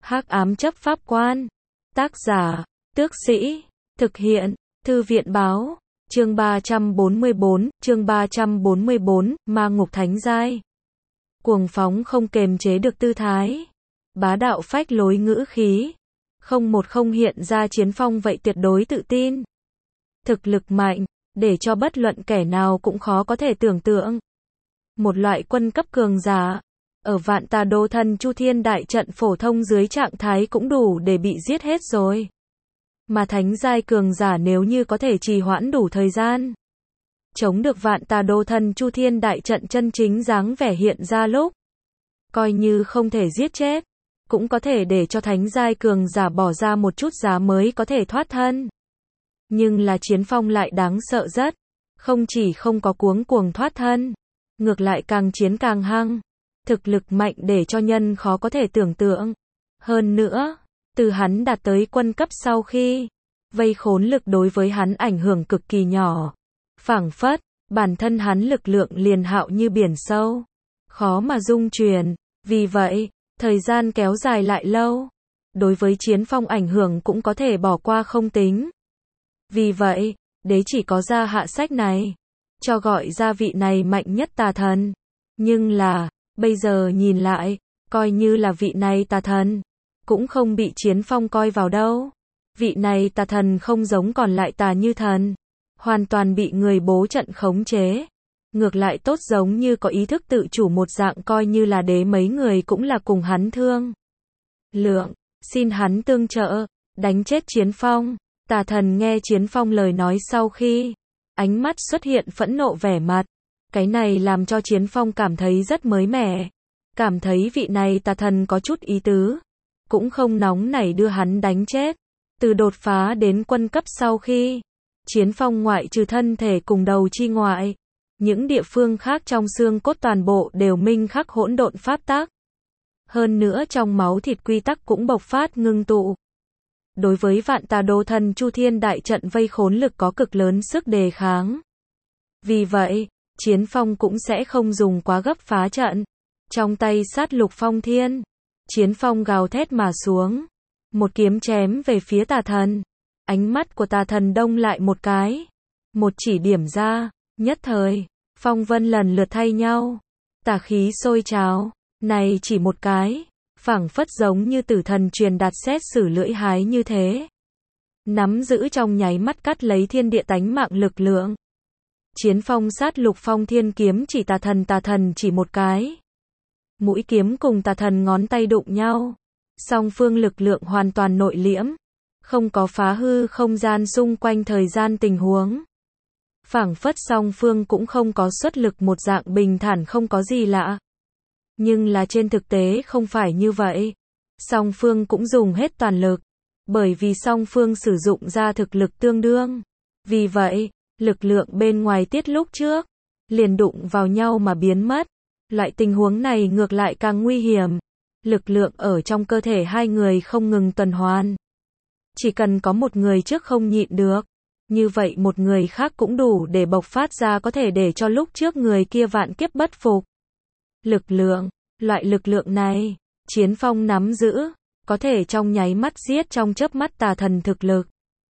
Hắc ám chấp pháp quan. Tác giả, Tước Sĩ. Thực hiện, Thư viện báo. Chương 344, Ma Ngục Thánh Giai. Cuồng phóng không kềm chế được tư thái. Bá đạo phách lối ngữ khí. Không hiện ra chiến phong vậy tuyệt đối tự tin. Thực lực mạnh, để cho bất luận kẻ nào cũng khó có thể tưởng tượng. Một loại quân cấp cường giả, ở Vạn Tà Đô Thần Chu Thiên đại trận phổ thông dưới trạng thái cũng đủ để bị giết hết rồi. Mà thánh giai cường giả nếu như có thể trì hoãn đủ thời gian, chống được Vạn Tà Đô Thần Chu Thiên đại trận chân chính dáng vẻ hiện ra lúc, coi như không thể giết chết, cũng có thể để cho thánh giai cường giả bỏ ra một chút giá mới có thể thoát thân. Nhưng là chiến phong lại đáng sợ rất, không chỉ không có cuống thoát thân, ngược lại càng chiến càng hăng, thực lực mạnh để cho nhân khó có thể tưởng tượng. Hơn nữa, từ hắn đạt tới quân cấp sau khi, vây khốn lực đối với hắn ảnh hưởng cực kỳ nhỏ. Phảng phất, bản thân hắn lực lượng liền hạo như biển sâu, khó mà dung chuyển, vì vậy, thời gian kéo dài lại lâu, đối với chiến phong ảnh hưởng cũng có thể bỏ qua không tính. Vì vậy, đế chỉ có ra hạ sách này, cho gọi ra vị này mạnh nhất tà thần. Nhưng là, bây giờ nhìn lại, coi như là vị này tà thần, cũng không bị chiến phong coi vào đâu. Vị này tà thần không giống còn lại tà như thần, hoàn toàn bị người bố trận khống chế. Ngược lại tốt giống như có ý thức tự chủ một dạng, coi như là đế mấy người cũng là cùng hắn thương lượng, xin hắn tương trợ, đánh chết chiến phong. Tà thần nghe chiến phong lời nói sau khi, ánh mắt xuất hiện phẫn nộ vẻ mặt. Cái này làm cho chiến phong cảm thấy rất mới mẻ, cảm thấy vị này tà thần có chút ý tứ, cũng không nóng nảy đưa hắn đánh chết. Từ đột phá đến quân cấp sau khi, chiến phong ngoại trừ thân thể cùng đầu chi ngoại, những địa phương khác trong xương cốt toàn bộ đều minh khắc hỗn độn pháp tắc. Hơn nữa trong máu thịt quy tắc cũng bộc phát ngưng tụ. Đối với Vạn Tà Đô Thần Chu Thiên đại trận vây khốn lực có cực lớn sức đề kháng. Vì vậy, chiến phong cũng sẽ không dùng quá gấp phá trận. Trong tay sát lục phong thiên, chiến phong gào thét mà xuống, một kiếm chém về phía tà thần. Ánh mắt của tà thần đông lại một cái, một chỉ điểm ra, nhất thời, phong vân lần lượt thay nhau, tà khí sôi trào. Này chỉ một cái, phảng phất giống như tử thần truyền đạt xét xử lưỡi hái như thế, nắm giữ trong nháy mắt cắt lấy thiên địa tánh mạng lực lượng. Chiến phong sát lục phong thiên kiếm chỉ tà thần chỉ một cái, mũi kiếm cùng tà thần ngón tay đụng nhau, song phương lực lượng hoàn toàn nội liễm, không có phá hư không gian xung quanh thời gian tình huống. Phảng phất song phương cũng không có xuất lực một dạng bình thản không có gì lạ. Nhưng là trên thực tế không phải như vậy. Song phương cũng dùng hết toàn lực, bởi vì song phương sử dụng ra thực lực tương đương. Vì vậy, lực lượng bên ngoài tiết lúc trước, liền đụng vào nhau mà biến mất. Loại tình huống này ngược lại càng nguy hiểm. Lực lượng ở trong cơ thể hai người không ngừng tuần hoàn. Chỉ cần có một người trước không nhịn được, như vậy một người khác cũng đủ để bộc phát ra có thể để cho lúc trước người kia vạn kiếp bất phục. Lực lượng, loại lực lượng này, chiến phong nắm giữ, có thể trong nháy mắt giết trong chớp mắt tà thần thực lực.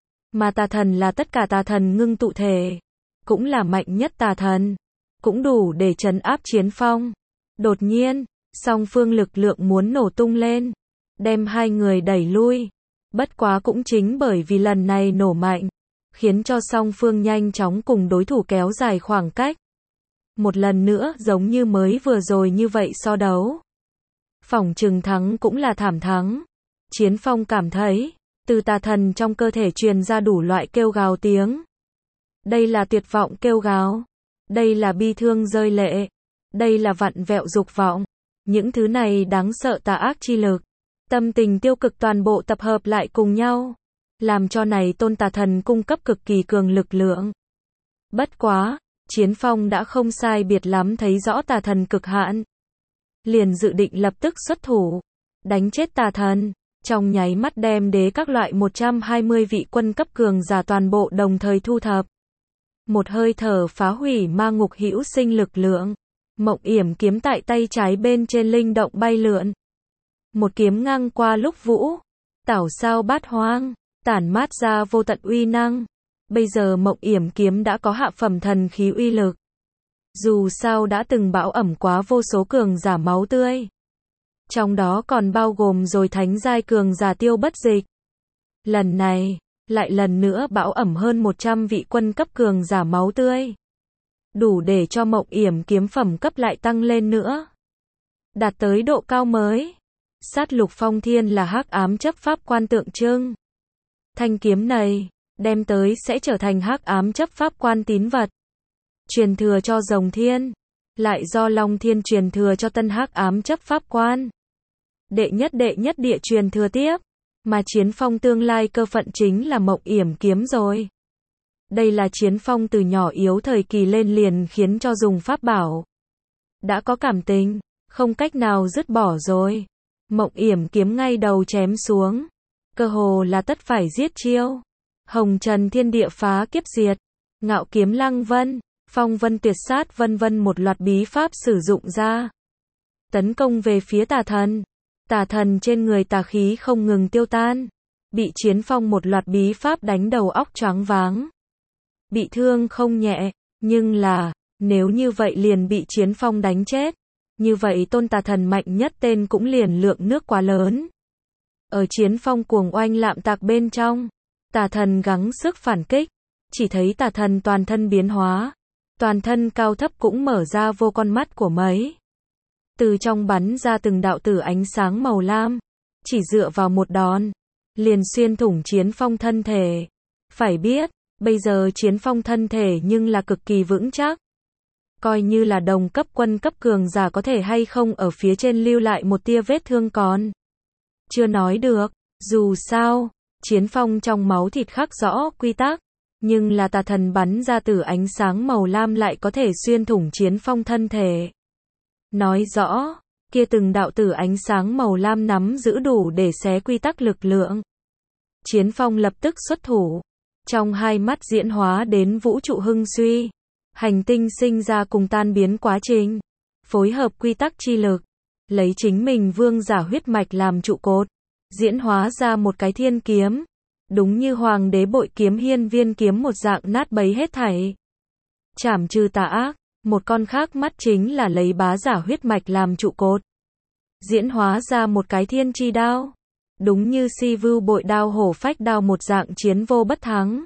Mà tà thần là tất cả tà thần ngưng tụ thể, cũng là mạnh nhất tà thần, cũng đủ để trấn áp chiến phong. Đột nhiên, song phương lực lượng muốn nổ tung lên, đem hai người đẩy lui. Bất quá cũng chính bởi vì lần này nổ mạnh, khiến cho song phương nhanh chóng cùng đối thủ kéo dài khoảng cách. Một lần nữa giống như mới vừa rồi như vậy so đấu. Phỏng chừng thắng cũng là thảm thắng. Chiến phong cảm thấy, từ tà thần trong cơ thể truyền ra đủ loại kêu gào tiếng. Đây là tuyệt vọng kêu gào. Đây là bi thương rơi lệ. Đây là vặn vẹo dục vọng. Những thứ này đáng sợ tà ác chi lực. Tâm tình tiêu cực toàn bộ tập hợp lại cùng nhau. Làm cho này tôn tà thần cung cấp cực kỳ cường lực lượng. Bất quá, chiến phong đã không sai biệt lắm thấy rõ tà thần cực hạn. Liền dự định lập tức xuất thủ, đánh chết tà thần, trong nháy mắt đem đế các loại 120 vị quân cấp cường giả toàn bộ đồng thời thu thập. Một hơi thở phá hủy ma ngục hữu sinh lực lượng. Mộng yểm kiếm tại tay trái bên trên linh động bay lượn. một kiếm ngang qua lúc vũ, tảo sao bát hoang, tản mát ra vô tận uy năng. Bây giờ Mộng Yểm kiếm đã có hạ phẩm thần khí uy lực. Dù sao đã từng bão ẩm quá vô số cường giả máu tươi. Trong đó còn bao gồm rồi thánh giai cường giả Tiêu Bất Dịch. Lần này, lại lần nữa bão ẩm hơn 100 vị quân cấp cường giả máu tươi. Đủ để cho Mộng Yểm kiếm phẩm cấp lại tăng lên nữa. Đạt tới độ cao mới. Sát lục phong thiên là hắc ám chấp pháp quan tượng trưng. Thanh kiếm này, đem tới sẽ trở thành hắc ám chấp pháp quan tín vật. Truyền thừa cho Rồng Thiên, lại do Long Thiên truyền thừa cho tân hắc ám chấp pháp quan. Đệ nhất địa truyền thừa tiếp, mà Chiến Phong tương lai cơ phận chính là Mộng Yểm kiếm rồi. Đây là Chiến Phong từ nhỏ yếu thời kỳ lên liền khiến cho dùng pháp bảo. Đã có cảm tình, không cách nào dứt bỏ rồi. Mộng Yểm kiếm ngay đầu chém xuống, cơ hồ là tất phải giết chiêu. Hồng trần thiên địa phá kiếp diệt, ngạo kiếm lăng vân, phong vân tuyệt sát vân vân một loạt bí pháp sử dụng ra. Tấn công về phía tà thần. Tà thần trên người tà khí không ngừng tiêu tan. Bị Chiến Phong một loạt bí pháp đánh đầu óc choáng váng. Bị thương không nhẹ, nhưng là, nếu như vậy liền bị Chiến Phong đánh chết. Như vậy tôn tà thần mạnh nhất tên cũng liền lượng nước quá lớn. Ở Chiến Phong cuồng oanh lạm tạc bên trong, tà thần gắng sức phản kích. Chỉ thấy tà thần toàn thân biến hóa. Toàn thân cao thấp cũng mở ra vô con mắt của mấy. Từ trong bắn ra từng đạo tử ánh sáng màu lam. Chỉ dựa vào một đòn, liền xuyên thủng Chiến Phong thân thể. Phải biết, bây giờ Chiến Phong thân thể nhưng là cực kỳ vững chắc. Coi như là đồng cấp quân cấp cường giả có thể hay không ở phía trên lưu lại một tia vết thương còn. Chưa nói được, dù sao, Chiến Phong trong máu thịt khắc rõ quy tắc. Nhưng là tà thần bắn ra tử ánh sáng màu lam lại có thể xuyên thủng Chiến Phong thân thể. Nói rõ, kia từng đạo tử ánh sáng màu lam nắm giữ đủ để xé quy tắc lực lượng. Chiến Phong lập tức xuất thủ. Trong hai mắt diễn hóa đến vũ trụ hưng suy. Hành tinh sinh ra cùng tan biến quá trình. Phối hợp quy tắc chi lực. Lấy chính mình vương giả huyết mạch làm trụ cột. Diễn hóa ra một cái thiên kiếm. Đúng như hoàng đế bội kiếm hiên viên kiếm một dạng nát bấy hết thảy. Trảm trừ tà ác. Một con khác mắt chính là lấy bá giả huyết mạch làm trụ cột. Diễn hóa ra một cái thiên chi đao. Đúng như si vưu bội đao hổ phách đao một dạng chiến vô bất thắng.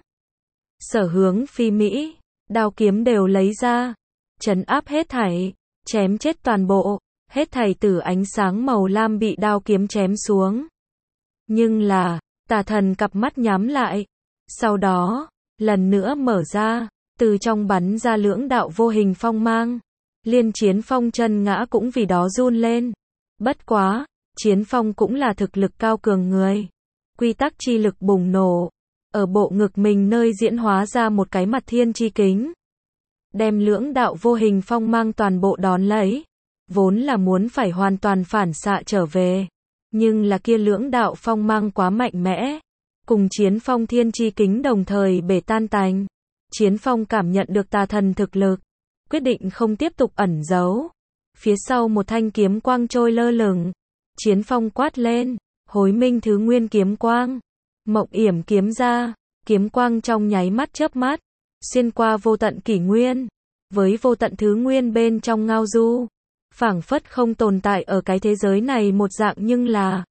Sở hướng phi mỹ, đao kiếm đều lấy ra. Trấn áp hết thảy, chém chết toàn bộ. Hết thảy tử ánh sáng màu lam bị đao kiếm chém xuống. Nhưng là, tà thần cặp mắt nhắm lại. Sau đó, lần nữa mở ra. Từ trong bắn ra lưỡng đạo vô hình phong mang. Liên Chiến Phong chân ngã cũng vì đó run lên. Bất quá, Chiến Phong cũng là thực lực cao cường người. Quy tắc chi lực bùng nổ. Ở bộ ngực mình nơi diễn hóa ra một cái mặt thiên chi kính. Đem lưỡng đạo vô hình phong mang toàn bộ đón lấy. Vốn là muốn phải hoàn toàn phản xạ trở về. Nhưng là kia lưỡng đạo phong mang quá mạnh mẽ. Cùng Chiến Phong thiên chi kính đồng thời bể tan tành. Chiến Phong cảm nhận được tà thần thực lực. Quyết định không tiếp tục ẩn giấu. Phía sau một thanh kiếm quang trôi lơ lửng. Chiến Phong quát lên. Hối minh thứ nguyên kiếm quang. Mộng Yểm kiếm ra. Kiếm quang trong nháy mắt chớp mắt. Xuyên qua vô tận kỷ nguyên. Với vô tận thứ nguyên bên trong ngao du. Phảng phất không tồn tại ở cái thế giới này một dạng nhưng là.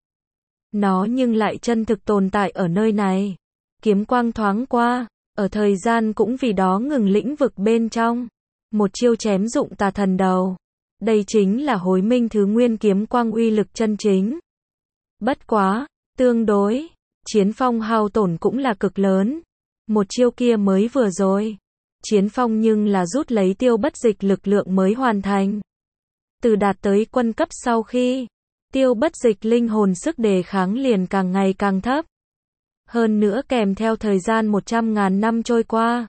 Nó nhưng lại chân thực tồn tại ở nơi này. Kiếm quang thoáng qua. Ở thời gian cũng vì đó ngừng lĩnh vực bên trong. Một chiêu chém dụng tà thần đầu. Đây chính là hối minh thứ nguyên kiếm quang uy lực chân chính. Bất quá, tương đối, Chiến Phong hao tổn cũng là cực lớn. Một chiêu kia mới vừa rồi. Chiến Phong nhưng là rút lấy Tiêu Bất Dịch lực lượng mới hoàn thành. Từ đạt tới quân cấp sau khi, Tiêu Bất Dịch linh hồn sức đề kháng liền càng ngày càng thấp. Hơn nữa kèm theo thời gian 100.000 năm trôi qua.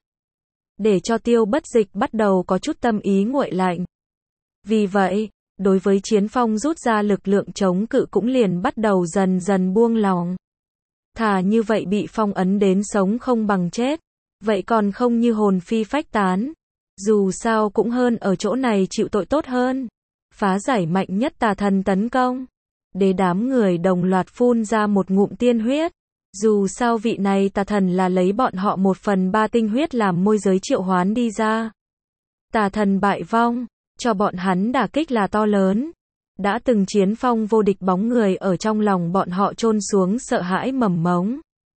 Để cho Tiêu Bất Dịch bắt đầu có chút tâm ý nguội lạnh. Vì vậy, đối với Chiến Phong rút ra lực lượng chống cự cũng liền bắt đầu dần dần buông lỏng. Thà như vậy bị phong ấn đến sống không bằng chết. Vậy còn không như hồn phi phách tán. Dù sao cũng hơn ở chỗ này chịu tội tốt hơn. Phá giải mạnh nhất tà thần tấn công. Đế đám người đồng loạt phun ra một ngụm tiên huyết. Dù sao vị này tà thần là lấy bọn họ 1/3 tinh huyết làm môi giới triệu hoán đi ra. Tà thần bại vong, cho bọn hắn đả kích là to lớn. Đã từng chiến phong vô địch bóng người ở trong lòng bọn họ chôn xuống sợ hãi mầm mống.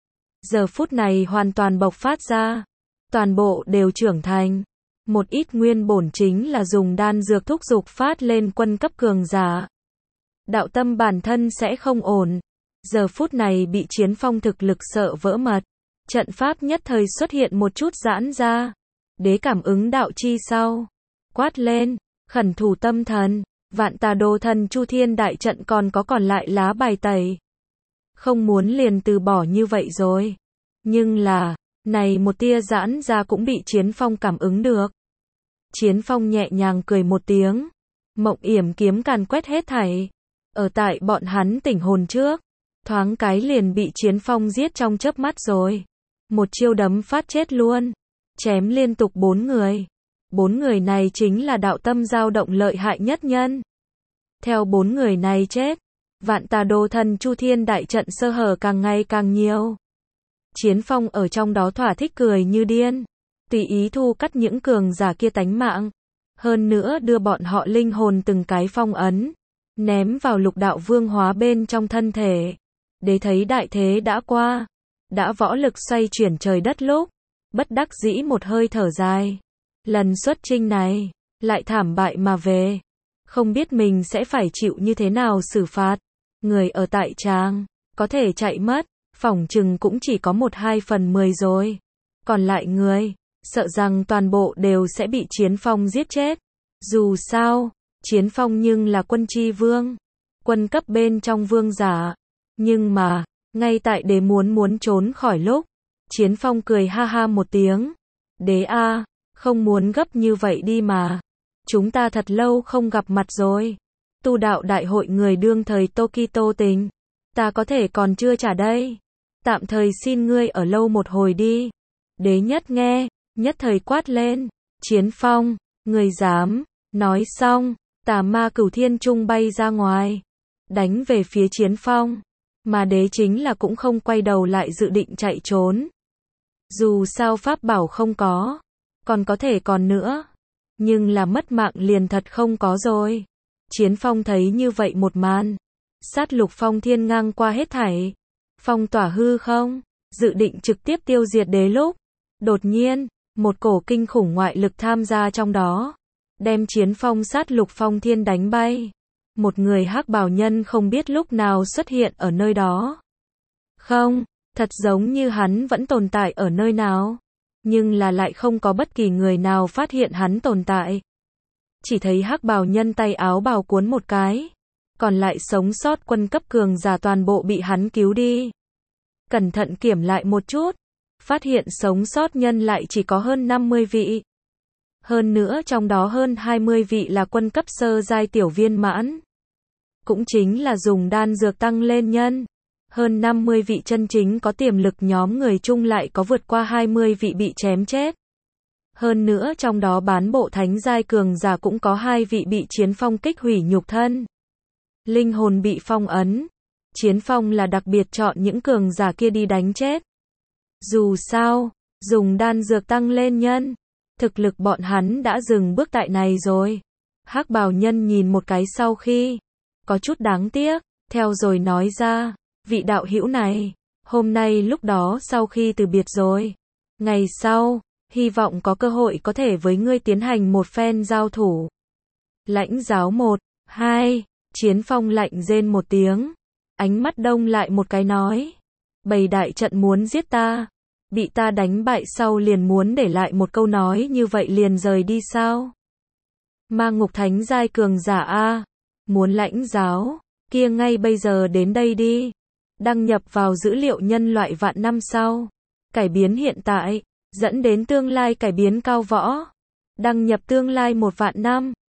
Giờ phút này hoàn toàn bộc phát ra. Toàn bộ đều trưởng thành. Một ít nguyên bổn chính là dùng đan dược thúc giục phát lên quân cấp cường giả. Đạo tâm bản thân sẽ không ổn. Giờ phút này bị chiến phong thực lực sợ vỡ mật. Trận pháp nhất thời xuất hiện một chút giãn ra. Đế cảm ứng đạo chi sau. Quát lên, khẩn thủ tâm thần. Vạn tà đồ thần chu thiên đại trận còn lại lá bài tẩy. Không muốn liền từ bỏ như vậy rồi. Nhưng là, này một tia giãn ra cũng bị chiến phong cảm ứng được. Chiến phong nhẹ nhàng cười một tiếng. Mộng yểm kiếm càn quét hết thảy. Ở tại bọn hắn tỉnh hồn trước. Thoáng cái liền bị chiến phong giết trong chớp mắt rồi. Một chiêu đấm phát chết luôn. Chém liên tục 4 người. 4 người này chính là đạo tâm dao động lợi hại nhất nhân. Theo 4 người này chết, vạn tà đồ thần chu thiên đại trận sơ hở càng ngày càng nhiều. Chiến phong ở trong đó thỏa thích cười như điên. Tùy ý thu cắt những cường giả kia tánh mạng. Hơn nữa đưa bọn họ linh hồn từng cái phong ấn. Ném vào lục đạo vương hóa bên trong thân thể. Để thấy đại thế đã qua. Đã võ lực xoay chuyển trời đất lúc. Bất đắc dĩ một hơi thở dài. Lần xuất chinh này, lại thảm bại mà về. Không biết mình sẽ phải chịu như thế nào xử phạt. Người ở tại tràng, có thể chạy mất, phỏng chừng cũng chỉ có 1/2/10 rồi. Còn lại người, sợ rằng toàn bộ đều sẽ bị chiến phong giết chết. Dù sao, chiến phong nhưng là quân chi vương. Quân cấp bên trong vương giả. Nhưng mà, ngay tại đế muốn trốn khỏi lúc. Chiến phong cười ha ha một tiếng. Đế a, không muốn gấp như vậy đi mà. Chúng ta thật lâu không gặp mặt rồi. Tu đạo đại hội người đương thời Tokito tình. Ta có thể còn chưa trả đây. Tạm thời xin ngươi ở lâu một hồi đi. Đế nhất nghe, nhất thời quát lên. Chiến phong, ngươi dám. Nói xong, tà ma cửu thiên trung bay ra ngoài. Đánh về phía chiến phong. Mà đế chính là cũng không quay đầu lại dự định chạy trốn. Dù sao pháp bảo không có. Còn có thể còn nữa. Nhưng là mất mạng liền thật không có rồi. Chiến phong thấy như vậy một màn. Sát lục phong thiên ngang qua hết thảy. Phong tỏa hư không. Dự định trực tiếp tiêu diệt đế lúc. Đột nhiên, một cổ kinh khủng ngoại lực tham gia trong đó. Đem chiến phong sát lục phong thiên đánh bay. Một người hắc bào nhân không biết lúc nào xuất hiện ở nơi đó. Không, thật giống như hắn vẫn tồn tại ở nơi nào. Nhưng là lại không có bất kỳ người nào phát hiện hắn tồn tại. Chỉ thấy hắc bào nhân tay áo bào cuốn một cái. Còn lại sống sót quân cấp cường giả toàn bộ bị hắn cứu đi. Cẩn thận kiểm lại một chút. Phát hiện sống sót nhân lại chỉ có hơn 50 vị. Hơn nữa trong đó hơn 20 vị là quân cấp sơ giai tiểu viên mãn. Cũng chính là dùng đan dược tăng lên nhân. Hơn 50 vị chân chính có tiềm lực nhóm người chung lại có vượt qua 20 vị bị chém chết. Hơn nữa trong đó bán bộ thánh giai cường giả cũng có 2 vị bị chiến phong kích hủy nhục thân. Linh hồn bị phong ấn. Chiến phong là đặc biệt chọn những cường giả kia đi đánh chết. Dù sao, dùng đan dược tăng lên nhân. Thực lực bọn hắn đã dừng bước tại này rồi. Hắc bào nhân nhìn một cái sau khi. Có chút đáng tiếc. Theo rồi nói ra. Vị đạo hữu này. Hôm nay lúc đó sau khi từ biệt rồi. Ngày sau. Hy vọng có cơ hội có thể với ngươi tiến hành một phen giao thủ. Lãnh giáo 1, 2. Chiến phong lạnh rên một tiếng. Ánh mắt đông lại một cái nói. Bầy đại trận muốn giết ta. Bị ta đánh bại sau liền muốn để lại một câu nói như vậy liền rời đi sao? Ma ngục thánh giai cường giả a, muốn lãnh giáo, kia ngay bây giờ đến đây đi. Đăng nhập vào dữ liệu nhân loại vạn năm sau. Cải biến hiện tại, dẫn đến tương lai cải biến cao võ. Đăng nhập tương lai 1 vạn năm.